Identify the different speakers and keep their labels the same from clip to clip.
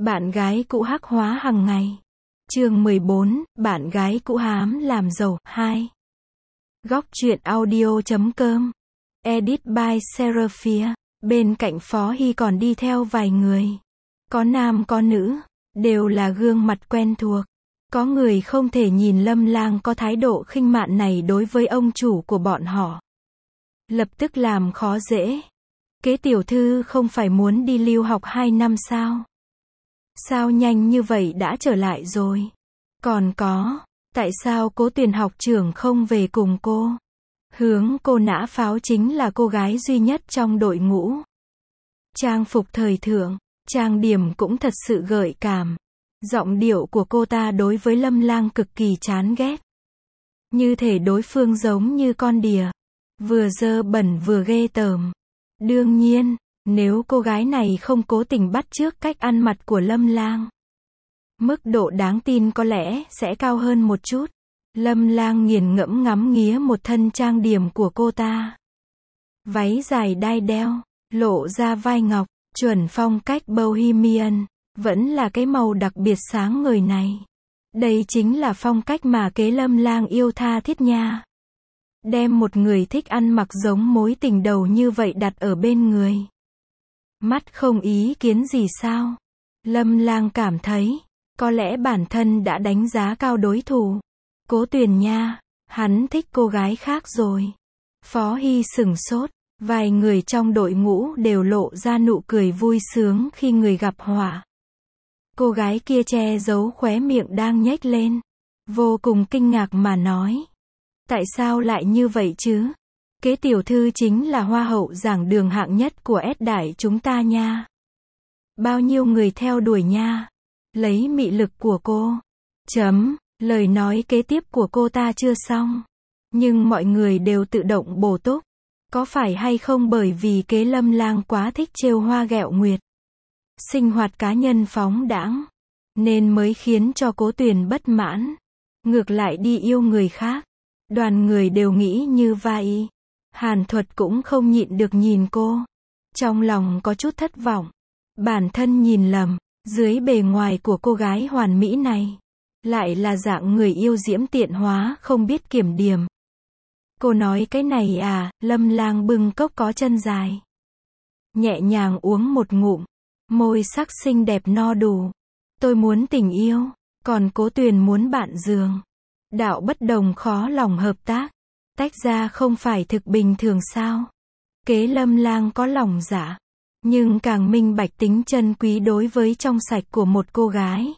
Speaker 1: Bạn gái cũ hắc hóa hàng ngày. Chương 14, bạn gái cũ hám làm giàu, 2. Góc truyện audio.com. Edit by Seraphia. Bên cạnh Phó Hy còn đi theo vài người. Có nam có nữ, đều là gương mặt quen thuộc. Có người không thể nhìn Lâm Lang có thái độ khinh mạn này đối với ông chủ của bọn họ. Lập tức làm khó dễ. Kế tiểu thư không phải muốn đi lưu học 2 năm sao? Sao nhanh như vậy đã trở lại rồi? Còn có, tại sao Cố Tuyền học trưởng không về cùng cô? Hướng cô nã pháo chính là cô gái duy nhất trong đội ngũ. Trang phục thời thượng, trang điểm cũng thật sự gợi cảm. Giọng điệu của cô ta đối với Lâm Lang cực kỳ chán ghét. Như thể đối phương giống như con đỉa. Vừa dơ bẩn vừa ghê tởm. Đương nhiên, nếu cô gái này không cố tình bắt chước cách ăn mặc của Lâm Lang, mức độ đáng tin có lẽ sẽ cao hơn một chút. Lâm Lang nghiền ngẫm ngắm nghía một thân trang điểm của cô ta. Váy dài đai đeo, lộ ra vai ngọc, chuẩn phong cách Bohemian, vẫn là cái màu đặc biệt sáng ngời này. Đây chính là phong cách mà kế Lâm Lang yêu tha thiết nha. Đem một người thích ăn mặc giống mối tình đầu như vậy đặt ở bên người. Mắt không ý kiến gì sao? Lâm Lang cảm thấy, có lẽ bản thân đã đánh giá cao đối thủ. Cố Tuyền nha, hắn thích cô gái khác rồi. Phó Hy sửng sốt, vài người trong đội ngũ đều lộ ra nụ cười vui sướng khi người gặp họa. Cô gái kia che giấu khóe miệng đang nhếch lên, vô cùng kinh ngạc mà nói. Tại sao lại như vậy chứ? Kế tiểu thư chính là hoa hậu giảng đường hạng nhất của S đại chúng ta nha. Bao nhiêu người theo đuổi nha. Lấy mị lực của cô. Lời nói kế tiếp của cô ta chưa xong. Nhưng mọi người đều tự động bổ túc. Có phải hay không bởi vì kế Lâm Lang quá thích trêu hoa ghẹo nguyệt, sinh hoạt cá nhân phóng đãng, nên mới khiến cho Cố Tuyền bất mãn. Ngược lại đi yêu người khác. Đoàn người đều nghĩ như vậy. Hàn Thuật cũng không nhịn được nhìn cô. Trong lòng có chút thất vọng. Bản thân nhìn lầm, dưới bề ngoài của cô gái hoàn mỹ này, lại là dạng người yêu diễm tiện hóa không biết kiểm điểm. Cô nói cái này à? Lâm Lang bưng cốc có chân dài, nhẹ nhàng uống một ngụm, môi sắc xinh đẹp no đủ. Tôi muốn tình yêu, còn Cố Tuyền muốn bạn giường. Đạo bất đồng khó lòng hợp tác. Tách ra không phải thực bình thường sao? Kế Lâm Lang có lòng dạ, nhưng càng minh bạch tính chân quý đối với trong sạch của một cô gái.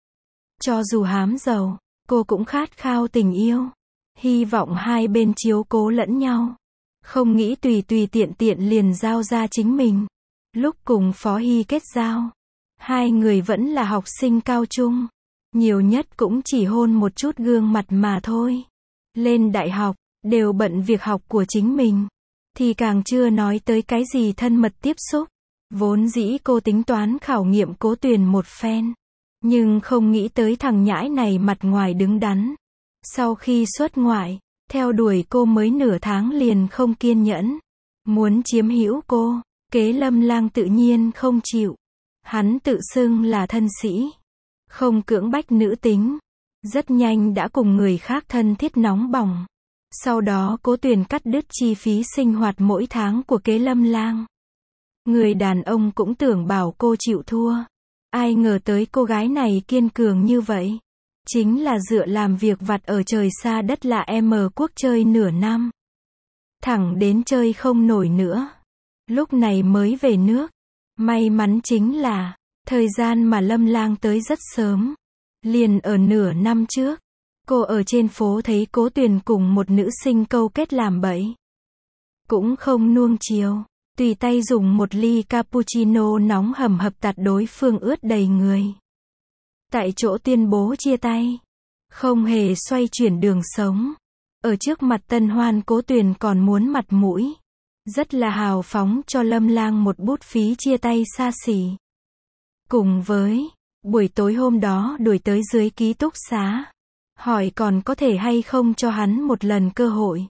Speaker 1: Cho dù hám giàu, cô cũng khát khao tình yêu. Hy vọng hai bên chiếu cố lẫn nhau. Không nghĩ tùy tiện liền giao ra chính mình. Lúc cùng Phó Hy kết giao, hai người vẫn là học sinh cao trung. Nhiều nhất cũng chỉ hôn một chút gương mặt mà thôi. Lên đại học, đều bận việc học của chính mình. Thì càng chưa nói tới cái gì thân mật tiếp xúc. Vốn dĩ cô tính toán khảo nghiệm Cố Tuyền một phen. Nhưng không nghĩ tới thằng nhãi này mặt ngoài đứng đắn. Sau khi xuất ngoại, theo đuổi cô mới nửa tháng liền không kiên nhẫn. Muốn chiếm hữu cô, kế Lâm Lang tự nhiên không chịu. Hắn tự xưng là thân sĩ, không cưỡng bách nữ tính. Rất nhanh đã cùng người khác thân thiết nóng bỏng. Sau đó Cố Tuyền cắt đứt chi phí sinh hoạt mỗi tháng của kế Lâm Lang. Người đàn ông cũng tưởng bảo cô chịu thua. Ai ngờ tới cô gái này kiên cường như vậy. Chính là dựa làm việc vặt ở trời xa đất lạ quốc chơi nửa năm. Thẳng đến chơi không nổi nữa. Lúc này mới về nước. May mắn chính là, thời gian mà Lâm Lang tới rất sớm. Liền ở nửa năm trước, cô ở trên phố thấy Cố Tuyền cùng một nữ sinh câu kết làm bẫy. Cũng không nuông chiều, tùy tay dùng một ly cappuccino nóng hầm hập tạt đối phương ướt đầy người. Tại chỗ tuyên bố chia tay. Không hề xoay chuyển đường sống. Ở trước mặt tân hoan Cố Tuyền còn muốn mặt mũi. Rất là hào phóng cho Lâm Lang một bút phí chia tay xa xỉ. Cùng với, buổi tối hôm đó đuổi tới dưới ký túc xá. Hỏi còn có thể hay không cho hắn một lần cơ hội.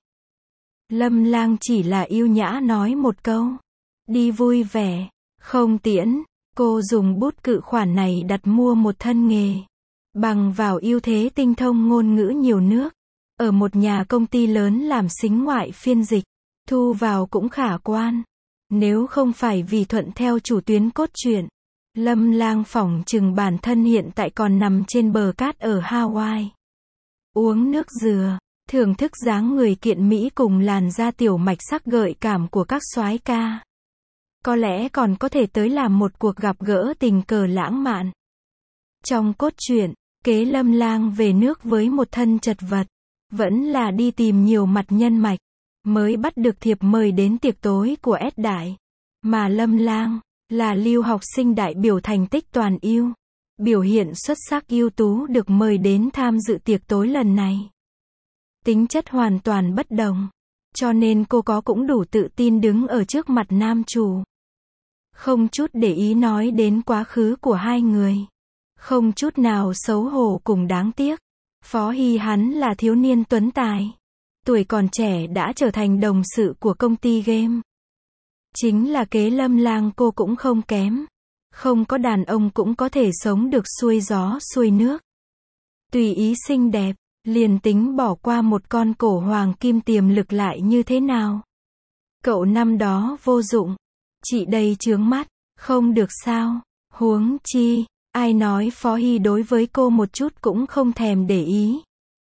Speaker 1: Lâm Lang chỉ là yêu nhã nói một câu. Đi vui vẻ, không tiễn. Cô dùng bút cự khoản này đặt mua một thân nghề. Bằng vào ưu thế tinh thông ngôn ngữ nhiều nước. Ở một nhà công ty lớn làm sính ngoại phiên dịch. Thu vào cũng khả quan. Nếu không phải vì thuận theo chủ tuyến cốt truyện, Lâm Lang phỏng chừng bản thân hiện tại còn nằm trên bờ cát ở Hawaii. Uống nước dừa, thưởng thức dáng người kiện mỹ cùng làn da tiểu mạch sắc gợi cảm của các soái ca. Có lẽ còn có thể tới làm một cuộc gặp gỡ tình cờ lãng mạn. Trong cốt truyện, kế Lâm Lang về nước với một thân chật vật, vẫn là đi tìm nhiều mặt nhân mạch, mới bắt được thiệp mời đến tiệc tối của S Đại. Mà Lâm Lang là lưu học sinh đại biểu thành tích toàn ưu, biểu hiện xuất sắc ưu tú được mời đến tham dự tiệc tối lần này. Tính chất hoàn toàn bất đồng, cho nên cô có cũng đủ tự tin đứng ở trước mặt nam chủ. Không chút để ý nói đến quá khứ của hai người. Không chút nào xấu hổ cùng đáng tiếc. Phó Hy hắn là thiếu niên tuấn tài. Tuổi còn trẻ đã trở thành đồng sự của công ty game. Chính là kế Lâm Lang cô cũng không kém. Không có đàn ông cũng có thể sống được xuôi gió xuôi nước. Tùy ý xinh đẹp, liền tính bỏ qua một con cổ hoàng kim tiềm lực lại như thế nào. Cậu năm đó vô dụng. Chị đây chướng mắt, không được sao. Huống chi, ai nói Phó Hy đối với cô một chút cũng không thèm để ý.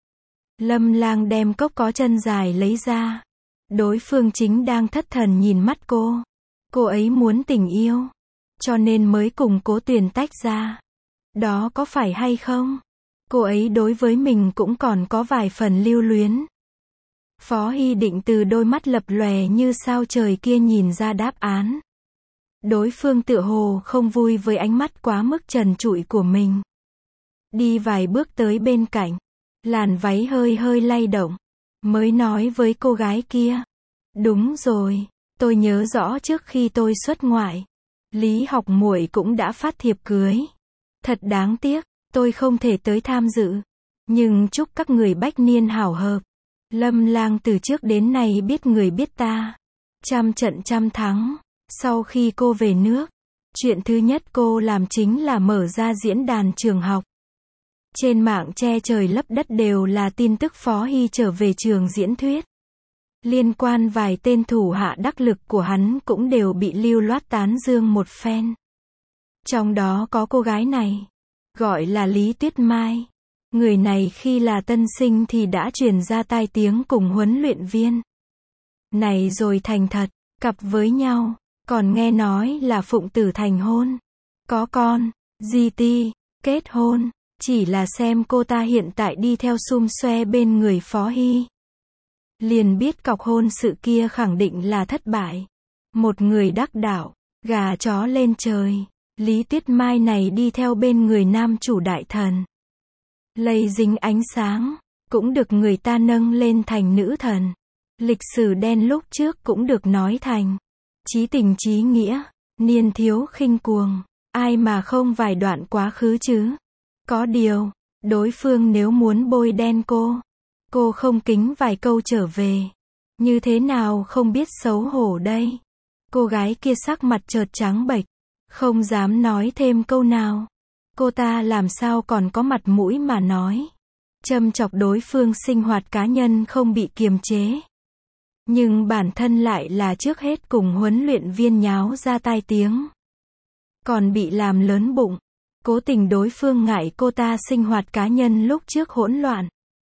Speaker 1: Lâm Lang đem cốc có chân dài lấy ra. Đối phương chính đang thất thần nhìn mắt cô. Cô ấy muốn tình yêu, cho nên mới cùng Cố Tuyền tách ra. Đó có phải hay không? Cô ấy đối với mình cũng còn có vài phần lưu luyến. Phó Hy định từ đôi mắt lập lòe như sao trời kia nhìn ra đáp án. Đối phương tựa hồ không vui với ánh mắt quá mức trần trụi của mình. Đi vài bước tới bên cạnh, làn váy hơi hơi lay động, mới nói với cô gái kia. Đúng rồi, tôi nhớ rõ trước khi tôi xuất ngoại, Lý Học muội cũng đã phát thiệp cưới. Thật đáng tiếc, tôi không thể tới tham dự. Nhưng chúc các người bách niên hảo hợp. Lâm Lang từ trước đến nay biết người biết ta. Trăm trận trăm thắng. Sau khi cô về nước, chuyện thứ nhất cô làm chính là mở ra diễn đàn trường học. Trên mạng che trời lấp đất đều là tin tức Phó Hy trở về trường diễn thuyết. Liên quan vài tên thủ hạ đắc lực của hắn cũng đều bị lưu loát tán dương một phen. Trong đó có cô gái này, gọi là Lý Tuyết Mai. Người này khi là tân sinh thì đã truyền ra tai tiếng cùng huấn luyện viên. Này rồi thành thật, cặp với nhau. Còn nghe nói là phụng tử thành hôn. Có con, GT, kết hôn. Chỉ là xem cô ta hiện tại đi theo xum xoe bên người Phó Hy. Liền biết cọc hôn sự kia khẳng định là thất bại. Một người đắc đạo, gà chó lên trời. Lý Tuyết Mai này đi theo bên người nam chủ đại thần. Lây dính ánh sáng, cũng được người ta nâng lên thành nữ thần. Lịch sử đen lúc trước cũng được nói thành chí tình chí nghĩa, niên thiếu khinh cuồng, ai mà không vài đoạn quá khứ chứ. Có điều, đối phương nếu muốn bôi đen cô không kính vài câu trở về. Như thế nào không biết xấu hổ đây. Cô gái kia sắc mặt chợt trắng bệch, không dám nói thêm câu nào. Cô ta làm sao còn có mặt mũi mà nói. Châm chọc đối phương sinh hoạt cá nhân không bị kiềm chế. Nhưng bản thân lại là trước hết cùng huấn luyện viên nháo ra tai tiếng. Còn bị làm lớn bụng. Cố tình đối phương ngại cô ta sinh hoạt cá nhân lúc trước hỗn loạn.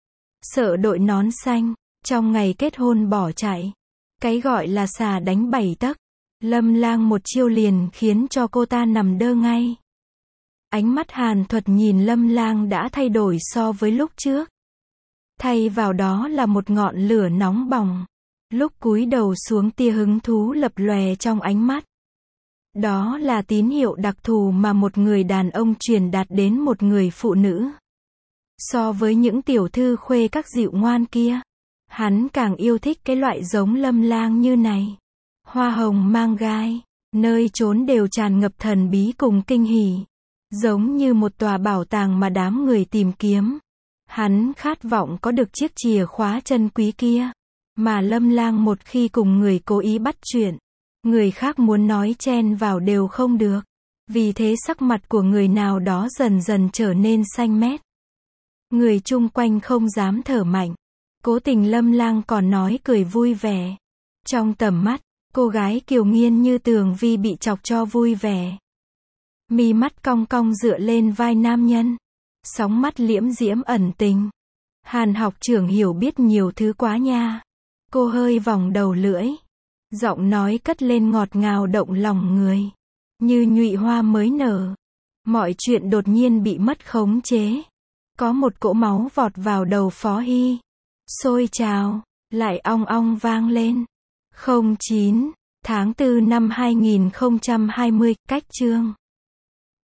Speaker 1: Sợ đội nón xanh, trong ngày kết hôn bỏ chạy. Cái gọi là xà đánh 7 tấc. Lâm Lang một chiêu liền khiến cho cô ta nằm đơ ngay. Ánh mắt hàn thuật nhìn Lâm Lang đã thay đổi so với lúc trước. Thay vào đó là một ngọn lửa nóng bỏng. Lúc cúi đầu xuống tia hứng thú lập lòe trong ánh mắt. Đó là tín hiệu đặc thù mà một người đàn ông truyền đạt đến một người phụ nữ. So với những tiểu thư khuê các dịu ngoan kia, hắn càng yêu thích cái loại giống Lâm Lang như này. Hoa hồng mang gai, nơi trốn đều tràn ngập thần bí cùng kinh hỉ. Giống như một tòa bảo tàng mà đám người tìm kiếm. Hắn khát vọng có được chiếc chìa khóa chân quý kia. Mà Lâm Lang một khi cùng người cố ý bắt chuyện, người khác muốn nói chen vào đều không được. Vì thế sắc mặt của người nào đó dần dần trở nên xanh mét. Người chung quanh không dám thở mạnh. Cố Tình Lâm Lang còn nói cười vui vẻ. Trong tầm mắt, cô gái kiều nghiên như Tường Vi bị chọc cho vui vẻ. Mi mắt cong cong dựa lên vai nam nhân. Sóng mắt liễm diễm ẩn tình. Hàn học trưởng hiểu biết nhiều thứ quá nha. Cô hơi vòng đầu lưỡi. Giọng nói cất lên ngọt ngào động lòng người. Như nhụy hoa mới nở. Mọi chuyện đột nhiên bị mất khống chế. Có một cỗ máu vọt vào đầu Phó Hy. Sôi trào, lại ong ong vang lên. 09 tháng 4 năm 2020, cách chương